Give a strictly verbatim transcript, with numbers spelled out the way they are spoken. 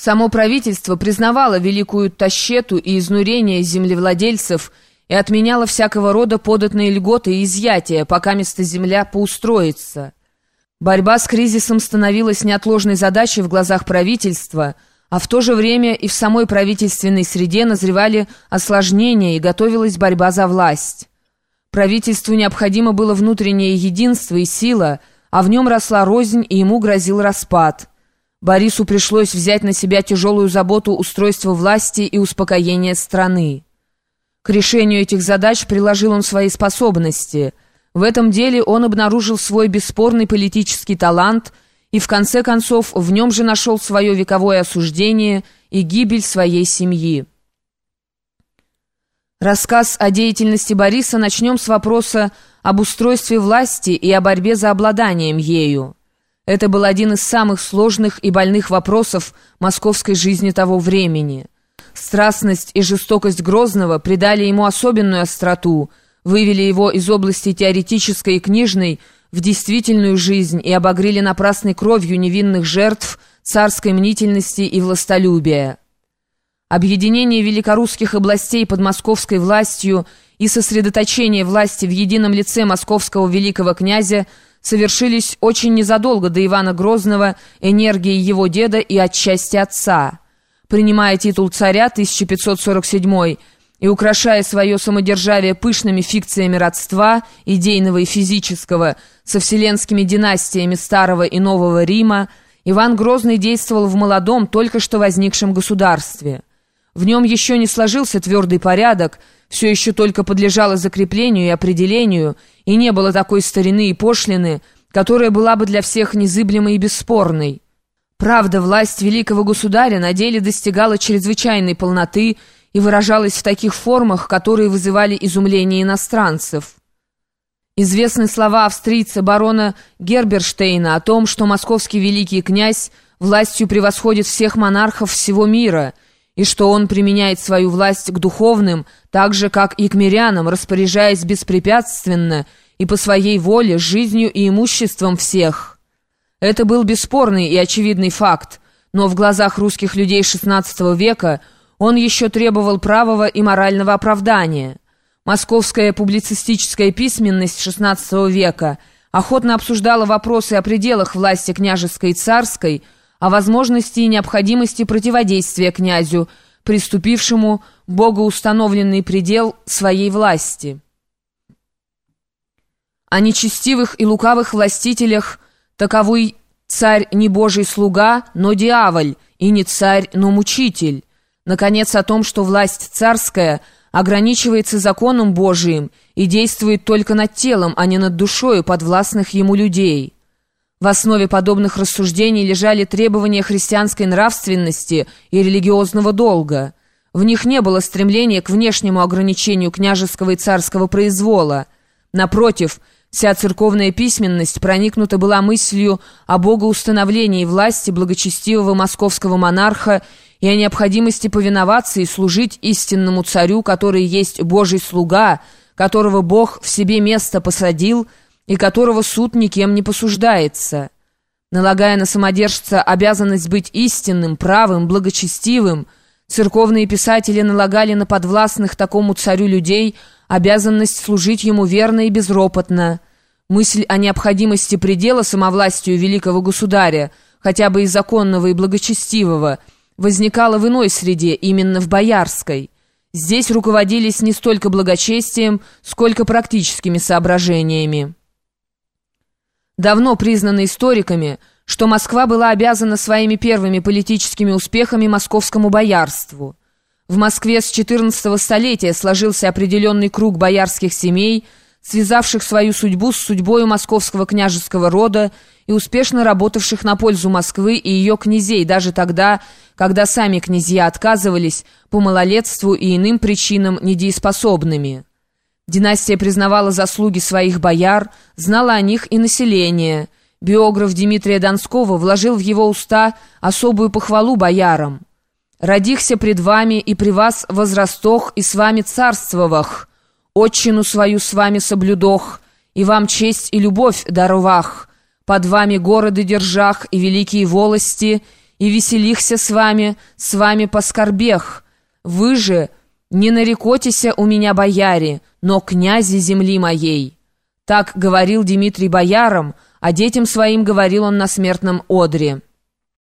Само правительство признавало великую тащету и изнурение землевладельцев и отменяло всякого рода податные льготы и изъятия, пока место земля поустроится. Борьба с кризисом становилась неотложной задачей в глазах правительства, а в то же время и в самой правительственной среде назревали осложнения и готовилась борьба за власть. Правительству необходимо было внутреннее единство и сила, а в нем росла рознь и ему грозил распад. Борису пришлось взять на себя тяжелую заботу устройства власти и успокоения страны. К решению этих задач приложил он свои способности. В этом деле он обнаружил свой бесспорный политический талант и в конце концов в нем же нашел свое вековое осуждение и гибель своей семьи. Рассказ о деятельности Бориса начнем с вопроса об устройстве власти и о борьбе за обладанием ею. Это был один из самых сложных и больных вопросов московской жизни того времени. Страстность и жестокость Грозного придали ему особенную остроту, вывели его из области теоретической и книжной в действительную жизнь и обогрели напрасной кровью невинных жертв царской мнительности и властолюбия. Объединение великорусских областей под московской властью и сосредоточение власти в едином лице московского великого князя совершились очень незадолго до Ивана Грозного энергией его деда и отчасти отца. Принимая титул царя тысяча пятьсот сорок седьмой и украшая свое самодержавие пышными фикциями родства, идейного и физического, со вселенскими династиями Старого и Нового Рима, Иван Грозный действовал в молодом, только что возникшем государстве. В нем еще не сложился твердый порядок, все еще только подлежало закреплению и определению, и не было такой старины и пошлины, которая была бы для всех незыблемой и бесспорной. Правда, власть великого государя на деле достигала чрезвычайной полноты и выражалась в таких формах, которые вызывали изумление иностранцев. Известны слова австрийца барона Герберштейна о том, что московский великий князь властью превосходит всех монархов всего мира, и что он применяет свою власть к духовным, так же, как и к мирянам, распоряжаясь беспрепятственно и по своей воле жизнью и имуществом всех. Это был бесспорный и очевидный факт, но в глазах русских людей шестнадцатого века он еще требовал правого и морального оправдания. Московская публицистическая письменность шестнадцатого века охотно обсуждала вопросы о пределах власти княжеской и царской, о возможности и необходимости противодействия князю, приступившему богоустановленный предел своей власти. О нечестивых и лукавых властителях таковой царь не божий слуга, но дьяволь, и не царь, но мучитель. Наконец, о том, что власть царская ограничивается законом Божиим и действует только над телом, а не над душою подвластных ему людей. В основе подобных рассуждений лежали требования христианской нравственности и религиозного долга. В них не было стремления к внешнему ограничению княжеского и царского произвола. Напротив, вся церковная письменность проникнута была мыслью о богоустановлении власти благочестивого московского монарха и о необходимости повиноваться и служить истинному царю, который есть Божий слуга, которого Бог в себе место посадил и которого суд никем не посуждается. Налагая на самодержца обязанность быть истинным, правым, благочестивым, церковные писатели налагали на подвластных такому царю людей обязанность служить ему верно и безропотно. Мысль о необходимости предела самовластию великого государя, хотя бы и законного и благочестивого, возникала в иной среде, именно в боярской. Здесь руководились не столько благочестием, сколько практическими соображениями. Давно признано историками, что Москва была обязана своими первыми политическими успехами московскому боярству. В Москве с четырнадцатого столетия сложился определенный круг боярских семей, связавших свою судьбу с судьбою московского княжеского рода и успешно работавших на пользу Москвы и ее князей, даже тогда, когда сами князья отказывались по малолетству и иным причинам недееспособными. Династия признавала заслуги своих бояр, знала о них и население. Биограф Дмитрия Донского вложил в его уста особую похвалу боярам. «Родихся пред вами и при вас возрастох и с вами царствовах, отчину свою с вами соблюдох, и вам честь и любовь даровах, под вами города держах и великие волости, и веселихся с вами, с вами поскорбех. Вы же не нарекотеся у меня, бояре, но князи земли моей». Так говорил Дмитрий боярам, а детям своим говорил он на смертном одре.